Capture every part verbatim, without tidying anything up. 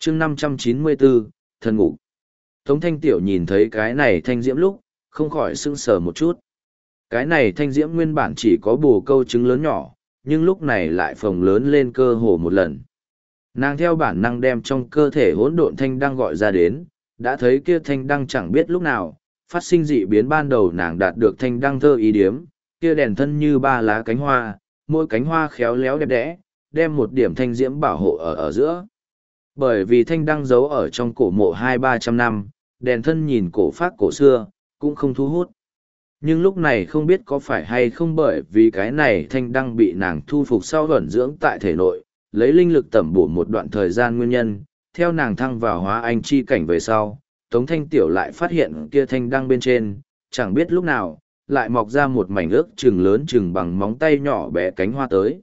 chương năm trăm chín mươi bốn, thần ngục. Tống Thanh Tiểu nhìn thấy cái này thanh diễm lúc, không khỏi sững sờ một chút. Cái này thanh diễm nguyên bản chỉ có bồ câu trứng lớn nhỏ, nhưng lúc này lại phồng lớn lên cơ hồ một lần. Nàng theo bản năng đem trong cơ thể hỗn độn thanh đăng gọi ra đến, đã thấy kia thanh đăng chẳng biết lúc nào, phát sinh dị biến ban đầu nàng đạt được thanh đăng thơ ý điếm, kia đèn thân như ba lá cánh hoa, mỗi cánh hoa khéo léo đẹp đẽ, đem một điểm thanh diễm bảo hộ ở ở giữa. Bởi vì thanh đăng giấu ở trong cổ mộ hai ba trăm năm, đèn thân nhìn cổ phác cổ xưa, cũng không thu hút. Nhưng lúc này không biết có phải hay không bởi vì cái này thanh đăng bị nàng thu phục sau vẩn dưỡng tại thể nội, lấy linh lực tẩm bổ một đoạn thời gian nguyên nhân, theo nàng thăng vào hóa anh chi cảnh về sau, Tống Thanh Tiểu lại phát hiện kia thanh đăng bên trên, chẳng biết lúc nào, lại mọc ra một mảnh ước chừng lớn chừng bằng móng tay nhỏ bé cánh hoa tới.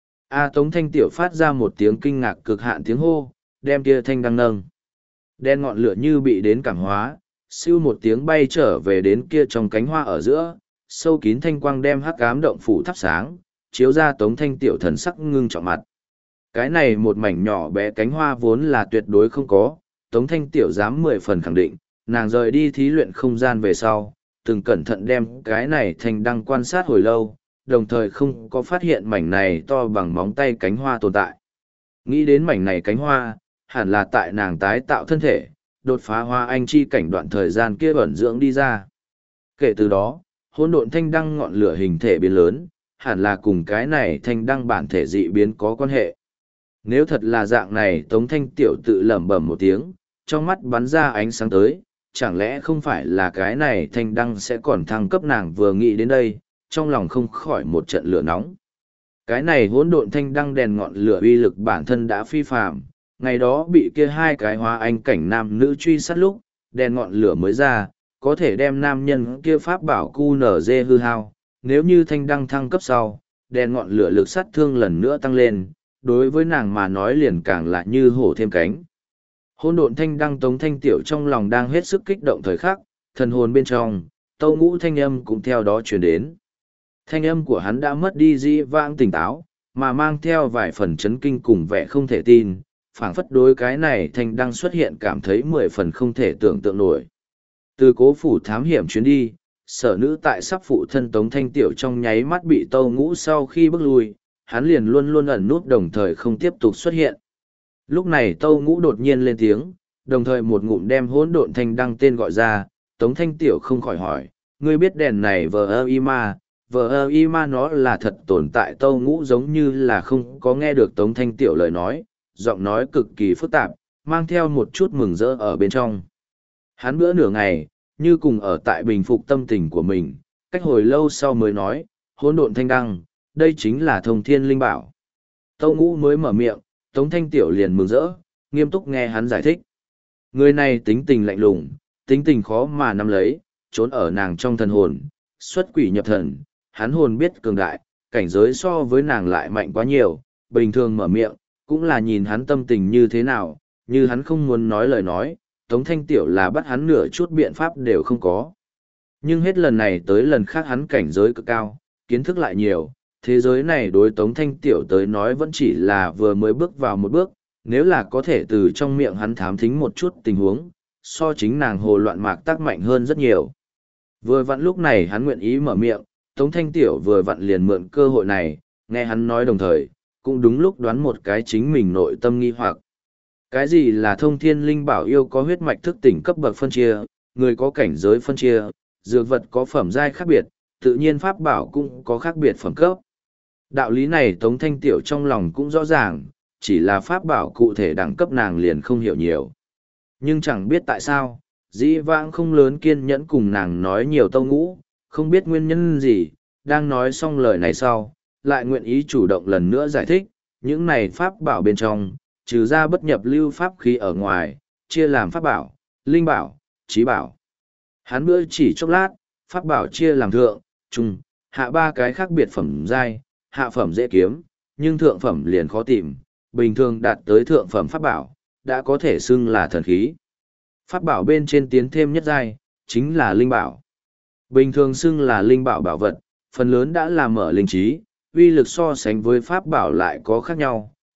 A Tống Thanh Tiểu phát ra một tiếng kinh ngạc cực hạn tiếng hô, đem kia thanh đăng nâng. Đen ngọn lửa như bị đến cảm hóa, siêu một tiếng bay trở về đến kia trong cánh hoa ở giữa, sâu kín thanh quang đem hắc ám động phủ thắp sáng, chiếu ra Tống Thanh Tiểu thần sắc ngưng trọng mặt. Cái này một mảnh nhỏ bé cánh hoa vốn là tuyệt đối không có, Tống Thanh Tiểu dám mười phần khẳng định, nàng rời đi thí luyện không gian về sau, từng cẩn thận đem cái này thanh đăng quan sát hồi lâu, đồng thời không có phát hiện mảnh này to bằng móng tay cánh hoa tồn tại. Nghĩ đến mảnh này cánh hoa, hẳn là tại nàng tái tạo thân thể, đột phá hoa anh chi cảnh đoạn thời gian kia ẩn dưỡng đi ra. Kể từ đó, hỗn độn thanh đăng ngọn lửa hình thể biến lớn, hẳn là cùng cái này thanh đăng bản thể dị biến có quan hệ. Nếu thật là dạng này, Tống Thanh Tiểu tự lẩm bẩm một tiếng, trong mắt bắn ra ánh sáng tới, chẳng lẽ không phải là cái này thanh đăng sẽ còn thăng cấp. Nàng vừa nghĩ đến đây, trong lòng không khỏi một trận lửa nóng. Cái này hỗn độn thanh đăng đèn ngọn lửa uy lực bản thân đã phi phàm, ngày đó bị kia hai cái hóa anh cảnh nam nữ truy sát lúc, đèn ngọn lửa mới ra, có thể đem nam nhân kia pháp bảo cu nở dê hư hao. Nếu như thanh đăng thăng cấp sau, đèn ngọn lửa lực sát thương lần nữa tăng lên, đối với nàng mà nói liền càng lại như hổ thêm cánh. Hỗn độn thanh đăng Tống Thanh Tiểu trong lòng đang hết sức kích động thời khắc, thần hồn bên trong, tâu ngũ thanh âm cũng theo đó truyền đến. Thanh âm của hắn đã mất đi dĩ vãng tỉnh táo, mà mang theo vài phần chấn kinh cùng vẻ không thể tin, phảng phất đối cái này thanh đăng xuất hiện cảm thấy mười phần không thể tưởng tượng nổi. Từ cố phủ thám hiểm chuyến đi, sở nữ tại sắp phụ thân Tống Thanh Tiểu trong nháy mắt bị tâu ngũ sau khi bước lui, hắn liền luôn luôn ẩn nút đồng thời không tiếp tục xuất hiện. Lúc này tâu ngũ đột nhiên lên tiếng, đồng thời một ngụm đem hỗn độn thanh đăng tên gọi ra. Tống Thanh Tiểu không khỏi hỏi, ngươi biết đèn này vờ ơ y ma, vờ ơ y ma nó là thật tồn tại. Tâu ngũ giống như là không có nghe được Tống Thanh Tiểu lời nói, giọng nói cực kỳ phức tạp, mang theo một chút mừng rỡ ở bên trong. Hắn bữa nửa ngày, như cùng ở tại bình phục tâm tình của mình, cách hồi lâu sau mới nói, hỗn độn thanh đăng, đây chính là thông thiên linh bảo. Tâu ngũ mới mở miệng, Tống Thanh Tiểu liền mừng rỡ, nghiêm túc nghe hắn giải thích. Người này tính tình lạnh lùng, tính tình khó mà nắm lấy, trốn ở nàng trong thần hồn, xuất quỷ nhập thần, hắn hồn biết cường đại, cảnh giới so với nàng lại mạnh quá nhiều, bình thường mở miệng, cũng là nhìn hắn tâm tình như thế nào, như hắn không muốn nói lời nói, Tống Thanh Tiểu là bắt hắn nửa chút biện pháp đều không có. Nhưng hết lần này tới lần khác hắn cảnh giới cực cao, kiến thức lại nhiều, thế giới này đối Tống Thanh Tiểu tới nói vẫn chỉ là vừa mới bước vào một bước, nếu là có thể từ trong miệng hắn thám thính một chút tình huống, so chính nàng hồ loạn mạc tác mạnh hơn rất nhiều. Vừa vặn lúc này hắn nguyện ý mở miệng, Tống Thanh Tiểu vừa vặn liền mượn cơ hội này, nghe hắn nói đồng thời, cũng đúng lúc đoán một cái chính mình nội tâm nghi hoặc. Cái gì là thông thiên linh bảo? Yêu có huyết mạch thức tỉnh cấp bậc phân chia, người có cảnh giới phân chia, dược vật có phẩm giai khác biệt, tự nhiên pháp bảo cũng có khác biệt phẩm cấp. Đạo lý này Tống Thanh Tiểu trong lòng cũng rõ ràng, chỉ là pháp bảo cụ thể đẳng cấp nàng liền không hiểu nhiều. Nhưng chẳng biết tại sao, dĩ vãng không lớn kiên nhẫn cùng nàng nói nhiều tâu ngũ, không biết nguyên nhân gì, đang nói xong lời này sau, lại nguyện ý chủ động lần nữa giải thích, những này pháp bảo bên trong, trừ ra bất nhập lưu pháp khí ở ngoài, chia làm pháp bảo, linh bảo, trí bảo. Hắn bữa chỉ chốc lát, pháp bảo chia làm thượng, trung, hạ ba cái khác biệt phẩm giai, hạ phẩm dễ kiếm, nhưng thượng phẩm liền khó tìm, bình thường đạt tới thượng phẩm pháp bảo, đã có thể xưng là thần khí. Pháp bảo bên trên tiến thêm nhất giai, chính là linh bảo. Bình thường xưng là linh bảo bảo vật, phần lớn đã làm mở linh trí, uy lực so sánh với pháp bảo lại có khác nhau,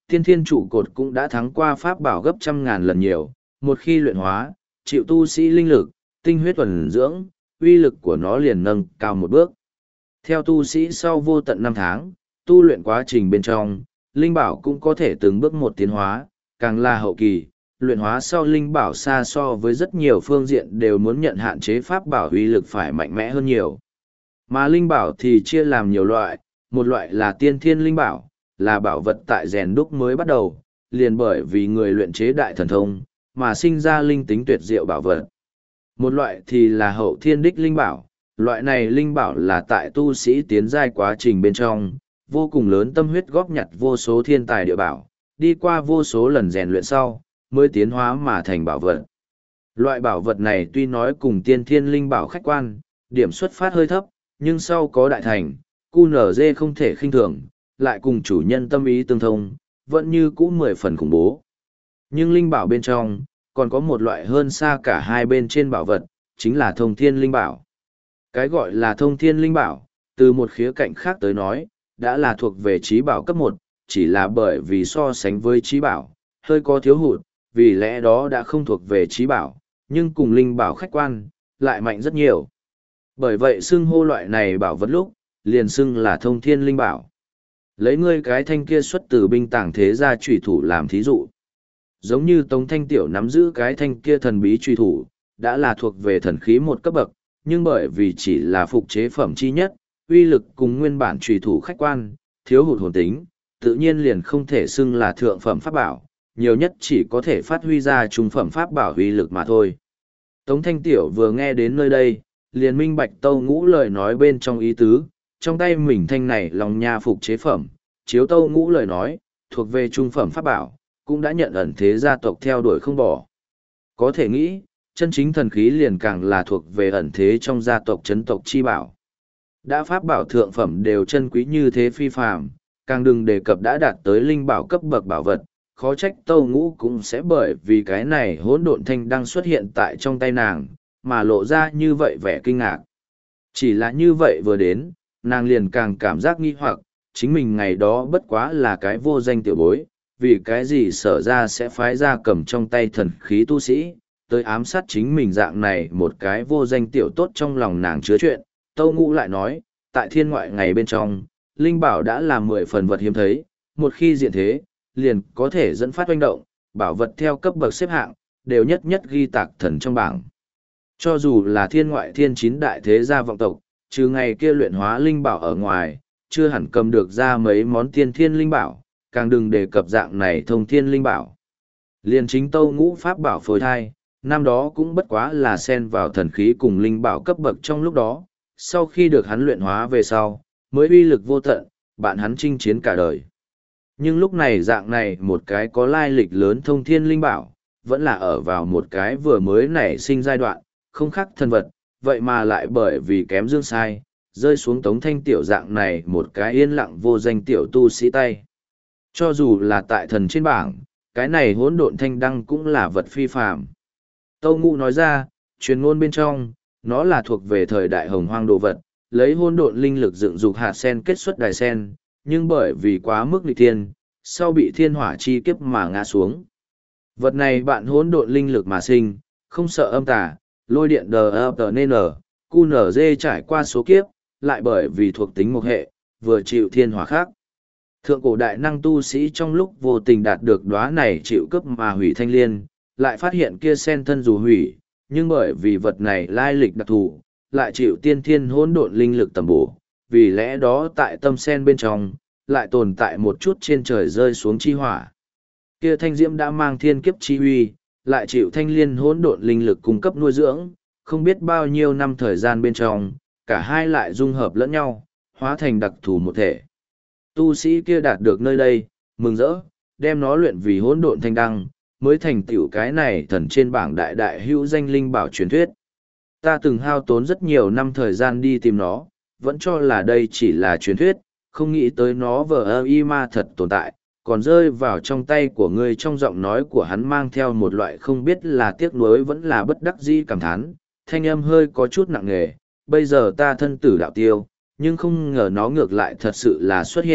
tiên thiên trụ cột cũng đã thắng qua pháp bảo gấp trăm ngàn lần nhiều, một khi luyện hóa, chịu tu sĩ linh lực, tinh huyết thuần dưỡng, uy lực của nó liền nâng cao một bước. Theo tu sĩ sau vô tận năm tháng, tu luyện quá trình bên trong, linh bảo cũng có thể từng bước một tiến hóa, càng là hậu kỳ, luyện hóa sau linh bảo xa so với rất nhiều phương diện đều muốn nhận hạn chế pháp bảo uy lực phải mạnh mẽ hơn nhiều. Mà linh bảo thì chia làm nhiều loại, một loại là tiên thiên linh bảo, là bảo vật tại rèn đúc mới bắt đầu, liền bởi vì người luyện chế đại thần thông, mà sinh ra linh tính tuyệt diệu bảo vật. Một loại thì là hậu thiên đích linh bảo, loại này linh bảo là tại tu sĩ tiến giai quá trình bên trong, vô cùng lớn tâm huyết góp nhặt vô số thiên tài địa bảo, đi qua vô số lần rèn luyện sau, mới tiến hóa mà thành bảo vật. Loại bảo vật này tuy nói cùng tiên thiên linh bảo khách quan, điểm xuất phát hơi thấp, nhưng sau có đại thành, quy en giê không thể khinh thường, lại cùng chủ nhân tâm ý tương thông, vẫn như cũ mười phần khủng bố. Nhưng linh bảo bên trong, còn có một loại hơn xa cả hai bên trên bảo vật, chính là thông thiên linh bảo. Cái gọi là thông thiên linh bảo, từ một khía cạnh khác tới nói, đã là thuộc về trí bảo cấp một, chỉ là bởi vì so sánh với trí bảo, hơi có thiếu hụt, vì lẽ đó đã không thuộc về trí bảo, nhưng cùng linh bảo khách quan, lại mạnh rất nhiều. Bởi vậy xưng hô loại này bảo vật lúc, liền xưng là thông thiên linh bảo. Lấy ngươi cái thanh kia xuất từ binh tàng thế gia trùy thủ làm thí dụ. Giống như Tống Thanh Tiểu nắm giữ cái thanh kia thần bí trùy thủ, đã là thuộc về thần khí một cấp bậc, nhưng bởi vì chỉ là phục chế phẩm chi nhất, uy lực cùng nguyên bản trùy thủ khách quan, thiếu hụt hồn tính, tự nhiên liền không thể xưng là thượng phẩm pháp bảo, nhiều nhất chỉ có thể phát huy ra trung phẩm pháp bảo uy lực mà thôi. Tống Thanh Tiểu vừa nghe đến nơi đây, liền minh bạch Tâu Ngũ lời nói bên trong ý tứ, trong tay mình thanh này lòng nha phục chế phẩm, chiếu Tâu Ngũ lời nói, thuộc về trung phẩm pháp bảo, cũng đã nhận ẩn thế gia tộc theo đuổi không bỏ. Có thể nghĩ, chân chính thần khí liền càng là thuộc về ẩn thế trong gia tộc chấn tộc chi bảo. Đã pháp bảo thượng phẩm đều chân quý như thế phi phàm, càng đừng đề cập đã đạt tới linh bảo cấp bậc bảo vật, khó trách Tâu Ngũ cũng sẽ bởi vì cái này hỗn độn thanh đang xuất hiện tại trong tay nàng, mà lộ ra như vậy vẻ kinh ngạc. Chỉ là như vậy vừa đến, nàng liền càng cảm giác nghi hoặc, chính mình ngày đó bất quá là cái vô danh tiểu bối, vì cái gì sở ra sẽ phái ra cầm trong tay thần khí tu sĩ, tới ám sát chính mình dạng này một cái vô danh tiểu tốt trong lòng nàng chứa chuyện. Tâu Ngũ lại nói, tại thiên ngoại ngày bên trong, linh bảo đã là mười phần vật hiếm thấy, một khi diện thế, liền có thể dẫn phát oanh động, bảo vật theo cấp bậc xếp hạng, đều nhất nhất ghi tạc thần trong bảng. Cho dù là thiên ngoại thiên chín đại thế gia vọng tộc, trừ ngày kia luyện hóa linh bảo ở ngoài, chưa hẳn cầm được ra mấy món tiên thiên linh bảo, càng đừng đề cập dạng này thông thiên linh bảo. Liên chính Tâu Ngũ pháp bảo phối thai, năm đó cũng bất quá là xen vào thần khí cùng linh bảo cấp bậc trong lúc đó, sau khi được hắn luyện hóa về sau, mới uy lực vô tận, bạn hắn chinh chiến cả đời. Nhưng lúc này dạng này một cái có lai lịch lớn thông thiên linh bảo, vẫn là ở vào một cái vừa mới nảy sinh giai đoạn, không khác thân vật, vậy mà lại bởi vì kém dương sai, rơi xuống Tống Thanh Tiểu dạng này một cái yên lặng vô danh tiểu tu sĩ tay. Cho dù là tại thần trên bảng, cái này hỗn độn thanh đăng cũng là vật phi phàm. Tâu Ngũ nói ra, truyền ngôn bên trong, nó là thuộc về thời đại hồng hoang đồ vật, lấy hỗn độn linh lực dựng dục hạt sen kết xuất đài sen, nhưng bởi vì quá mức nghịch thiên, sau bị thiên hỏa chi kiếp mà ngã xuống. Vật này bạn hỗn độn linh lực mà sinh, không sợ âm tà, lôi điện đờ ập tờ nên ở, quy en giê trải qua số kiếp, lại bởi vì thuộc tính một hệ, vừa chịu thiên hỏa khác. Thượng cổ đại năng tu sĩ trong lúc vô tình đạt được đóa này chịu cướp mà hủy thanh liên, lại phát hiện kia sen thân dù hủy, nhưng bởi vì vật này lai lịch đặc thù, lại chịu tiên thiên hỗn độn linh lực tầm bổ, vì lẽ đó tại tâm sen bên trong, lại tồn tại một chút trên trời rơi xuống chi hỏa. Kia thanh diễm đã mang thiên kiếp chi huy, lại chịu thanh liên hỗn độn linh lực cung cấp nuôi dưỡng, không biết bao nhiêu năm thời gian bên trong, cả hai lại dung hợp lẫn nhau, hóa thành đặc thù một thể. Tu sĩ kia đạt được nơi đây, mừng rỡ, đem nó luyện vì hỗn độn thanh đăng, mới thành tựu cái này thần trên bảng đại đại hữu danh linh bảo truyền thuyết. Ta từng hao tốn rất nhiều năm thời gian đi tìm nó, vẫn cho là đây chỉ là truyền thuyết, không nghĩ tới nó vờ ơ y ma thật tồn tại, còn rơi vào trong tay của ngươi. Trong giọng nói của hắn mang theo một loại không biết là tiếc nuối vẫn là bất đắc dĩ cảm thán, thanh âm hơi có chút nặng nề. Bây giờ ta thân tử đạo tiêu, nhưng không ngờ nó ngược lại thật sự là xuất hiện,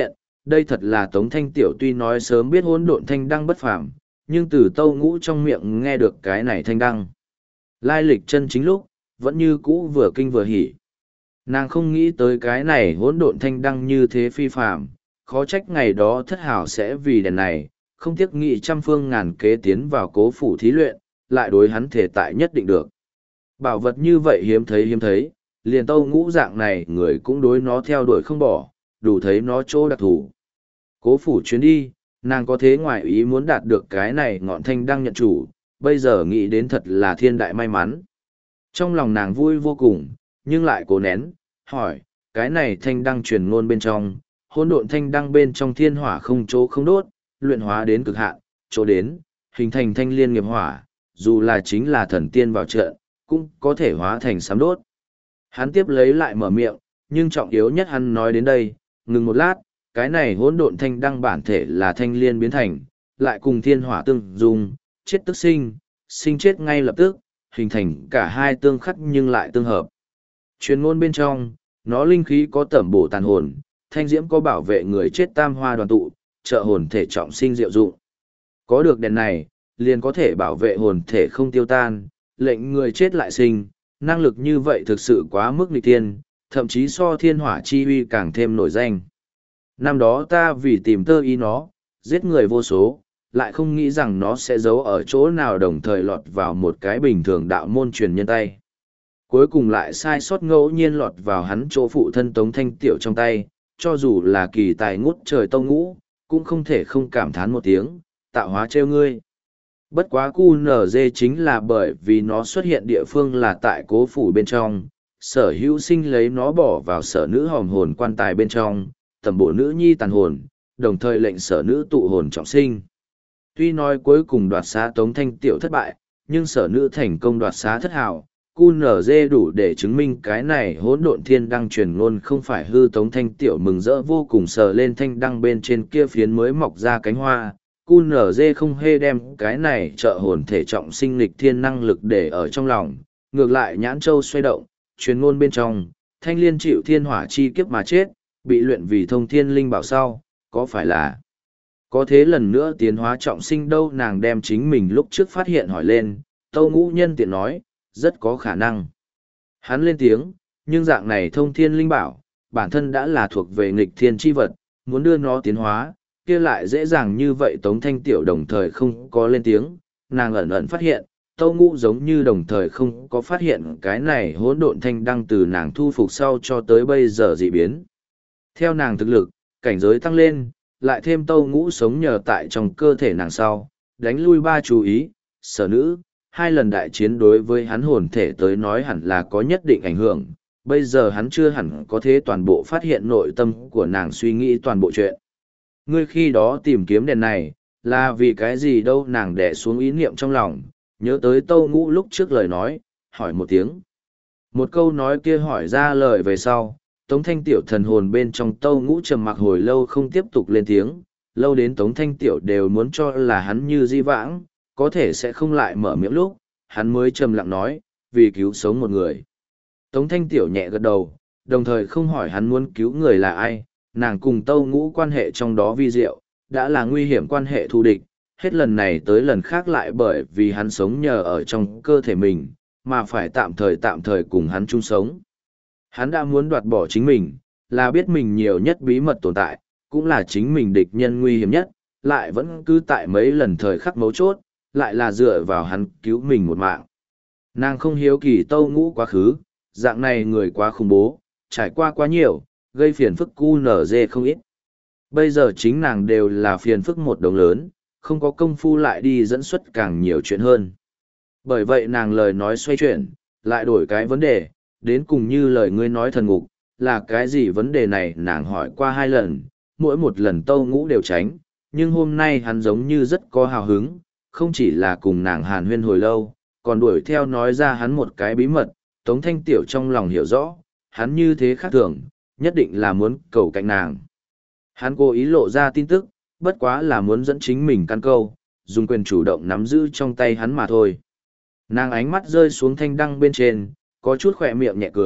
đây thật là Tống Thanh Tiểu tuy nói sớm biết hỗn độn thanh đăng bất phàm, nhưng từ Tâu Ngũ trong miệng nghe được cái này thanh đăng. Lai lịch chân chính lúc, vẫn như cũ vừa kinh vừa hỉ. Nàng không nghĩ tới cái này hỗn độn thanh đăng như thế phi phàm, khó trách ngày đó thất hảo sẽ vì đèn này, không tiếc nghị trăm phương ngàn kế tiến vào cố phủ thí luyện, lại đối hắn thể tại nhất định được. Bảo vật như vậy hiếm thấy hiếm thấy, liền Tâu Ngũ dạng này người cũng đối nó theo đuổi không bỏ, đủ thấy nó chỗ đặc thù. Cố phủ chuyến đi, nàng có thế ngoài ý muốn đạt được cái này ngọn thanh đăng nhận chủ, bây giờ nghĩ đến thật là thiên đại may mắn. Trong lòng nàng vui vô cùng, nhưng lại cố nén, hỏi, cái này thanh đăng truyền ngôn bên trong, hỗn độn thanh đăng bên trong thiên hỏa không chỗ không đốt, luyện hóa đến cực hạn, chỗ đến, hình thành thanh liên nghiệp hỏa, dù là chính là thần tiên vào trận, cũng có thể hóa thành sám đốt. Hắn tiếp lấy lại mở miệng, nhưng trọng yếu nhất hắn nói đến đây, ngừng một lát, cái này hỗn độn thanh đăng bản thể là thanh liên biến thành, lại cùng thiên hỏa tương dung, chết tức sinh, sinh chết ngay lập tức, hình thành cả hai tương khắc nhưng lại tương hợp. Truyền ngôn bên trong, nó linh khí có tẩm bổ tàn hồn, thanh diễm có bảo vệ người chết tam hoa đoàn tụ, trợ hồn thể trọng sinh diệu dụng. Có được đèn này, liền có thể bảo vệ hồn thể không tiêu tan, lệnh người chết lại sinh, năng lực như vậy thực sự quá mức nghịch tiên, thậm chí so thiên hỏa chi uy càng thêm nổi danh. Năm đó ta vì tìm tơ ý nó, giết người vô số, lại không nghĩ rằng nó sẽ giấu ở chỗ nào đồng thời lọt vào một cái bình thường đạo môn truyền nhân tay. Cuối cùng lại sai sót ngẫu nhiên lọt vào hắn chỗ phụ thân Tống Thanh Tiểu trong tay, cho dù là kỳ tài ngút trời Tâu Ngũ, cũng không thể không cảm thán một tiếng, tạo hóa trêu ngươi. Bất quá cu nở dê chính là bởi vì nó xuất hiện địa phương là tại cố phủ bên trong, sở hữu sinh lấy nó bỏ vào sở nữ hòm hồn quan tài bên trong, tầm bộ nữ nhi tàn hồn, đồng thời lệnh sở nữ tụ hồn trọng sinh. Tuy nói cuối cùng đoạt xá Tống Thanh Tiểu thất bại, nhưng sở nữ thành công đoạt xá thất hào, cu nở dê đủ để chứng minh cái này hỗn độn thiên đăng truyền ngôn không phải hư. Tống Thanh Tiểu mừng rỡ vô cùng sờ lên thanh đăng bên trên kia phiến mới mọc ra cánh hoa, cu nở dê không hê đem cái này trợ hồn thể trọng sinh lịch thiên năng lực để ở trong lòng, ngược lại nhãn châu xoay động, truyền ngôn bên trong, thanh liên chịu thiên hỏa chi kiếp mà chết, bị luyện vì thông thiên linh bảo sau, có phải là có thế lần nữa tiến hóa trọng sinh đâu? Nàng đem chính mình lúc trước phát hiện hỏi lên, Tâu Ngũ nhân tiện nói, rất có khả năng. Hắn lên tiếng, nhưng dạng này thông thiên linh bảo, bản thân đã là thuộc về nghịch thiên chi vật, muốn đưa nó tiến hóa, kia lại dễ dàng như vậy. Tống Thanh Tiểu đồng thời không có lên tiếng, nàng ẩn ẩn phát hiện, Tâu Ngũ giống như đồng thời không có phát hiện cái này hỗn độn thanh đăng từ nàng thu phục sau cho tới bây giờ dị biến. Theo nàng thực lực, cảnh giới tăng lên, lại thêm Tâu Ngũ sống nhờ tại trong cơ thể nàng sau, đánh lui ba chú ý, sở nữ, hai lần đại chiến đối với hắn hồn thể tới nói hẳn là có nhất định ảnh hưởng, bây giờ hắn chưa hẳn có thể toàn bộ phát hiện nội tâm của nàng suy nghĩ toàn bộ chuyện. Ngươi khi đó tìm kiếm đèn này, là vì cái gì đâu? Nàng đè xuống ý niệm trong lòng, nhớ tới Tâu Ngũ lúc trước lời nói, hỏi một tiếng. Một câu nói kia hỏi ra lời về sau, Tống Thanh Tiểu thần hồn bên trong Tâu Ngũ trầm mặc hồi lâu không tiếp tục lên tiếng, lâu đến Tống Thanh Tiểu đều muốn cho là hắn như di vãng, có thể sẽ không lại mở miệng lúc, hắn mới trầm lặng nói, vì cứu sống một người. Tống Thanh Tiểu nhẹ gật đầu, đồng thời không hỏi hắn muốn cứu người là ai, nàng cùng Tâu Ngũ quan hệ trong đó vi diệu, đã là nguy hiểm quan hệ thù địch, hết lần này tới lần khác lại bởi vì hắn sống nhờ ở trong cơ thể mình, mà phải tạm thời tạm thời cùng hắn chung sống. Hắn đã muốn đoạt bỏ chính mình, là biết mình nhiều nhất bí mật tồn tại, cũng là chính mình địch nhân nguy hiểm nhất, lại vẫn cứ tại mấy lần thời khắc mấu chốt, lại là dựa vào hắn cứu mình một mạng. Nàng không hiếu kỳ Tâu Ngũ quá khứ, dạng này người quá khủng bố, trải qua quá nhiều, gây phiền phức cu nở dê không ít. Bây giờ chính nàng đều là phiền phức một đồng lớn, không có công phu lại đi dẫn xuất càng nhiều chuyện hơn. Bởi vậy nàng lời nói xoay chuyển, lại đổi cái vấn đề, đến cùng như lời ngươi nói thần ngục, là cái gì? Vấn đề này nàng hỏi qua hai lần, mỗi một lần Tâu Ngũ đều tránh, nhưng hôm nay hắn giống như rất có hào hứng, không chỉ là cùng nàng hàn huyên hồi lâu, còn đuổi theo nói ra hắn một cái bí mật. Tống Thanh Tiểu trong lòng hiểu rõ, hắn như thế khác thường, nhất định là muốn cầu cạnh nàng. Hắn cố ý lộ ra tin tức, bất quá là muốn dẫn chính mình căn câu, dùng quyền chủ động nắm giữ trong tay hắn mà thôi. Nàng ánh mắt rơi xuống thanh đăng bên trên, có chút khỏe miệng nhẹ cười,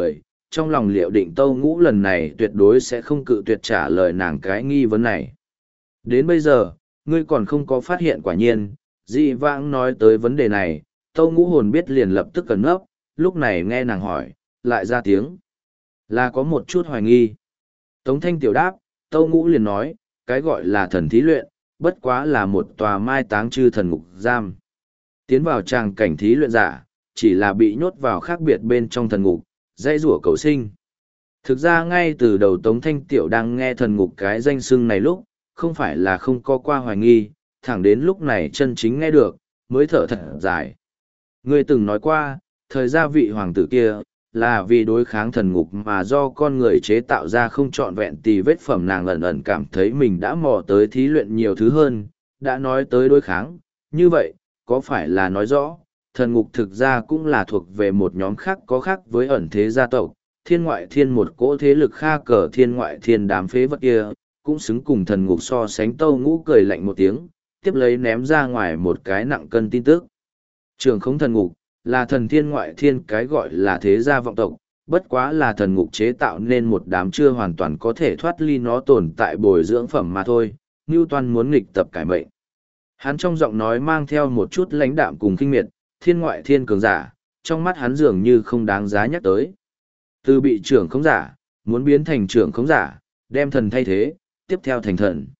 trong lòng liệu định Tâu Ngũ lần này tuyệt đối sẽ không cự tuyệt trả lời nàng cái nghi vấn này. Đến bây giờ, ngươi còn không có phát hiện quả nhiên, dị vãng nói tới vấn đề này, Tâu Ngũ hồn biết liền lập tức cẩn ngốc, lúc này nghe nàng hỏi, lại ra tiếng. Là có một chút hoài nghi. Tống Thanh Tiểu đáp, Tâu Ngũ liền nói, cái gọi là thần thí luyện, bất quá là một tòa mai táng chư thần ngục giam. Tiến vào tràng cảnh thí luyện giả, chỉ là bị nhốt vào khác biệt bên trong thần ngục, dây rủa cầu sinh. Thực ra ngay từ đầu Tống Thanh Tiểu đang nghe thần ngục cái danh xưng này lúc, không phải là không có qua hoài nghi, thẳng đến lúc này chân chính nghe được, mới thở thật dài. Ngươi từng nói qua, thời gia vị hoàng tử kia, là vì đối kháng thần ngục mà do con người chế tạo ra không trọn vẹn tì vết phẩm, nàng ẩn ẩn cảm thấy mình đã mò tới thí luyện nhiều thứ hơn, đã nói tới đối kháng, như vậy, có phải là nói rõ, thần ngục thực ra cũng là thuộc về một nhóm khác có khác với ẩn thế gia tộc, thiên ngoại thiên một cỗ thế lực kha cờ thiên ngoại thiên đám phế vật kia, cũng xứng cùng thần ngục so sánh. Tâu Ngũ cười lạnh một tiếng, tiếp lấy ném ra ngoài một cái nặng cân tin tức. Trường không thần ngục, là thần thiên ngoại thiên cái gọi là thế gia vọng tộc, bất quá là thần ngục chế tạo nên một đám chưa hoàn toàn có thể thoát ly nó tồn tại bồi dưỡng phẩm mà thôi, Newton muốn nghịch tập cải mệnh. Hắn trong giọng nói mang theo một chút lãnh đạm cùng kinh miệt, thiên ngoại thiên cường giả, trong mắt hắn dường như không đáng giá nhắc tới. Từ bị trưởng khống giả, muốn biến thành trưởng khống giả, đem thần thay thế, tiếp theo thành thần.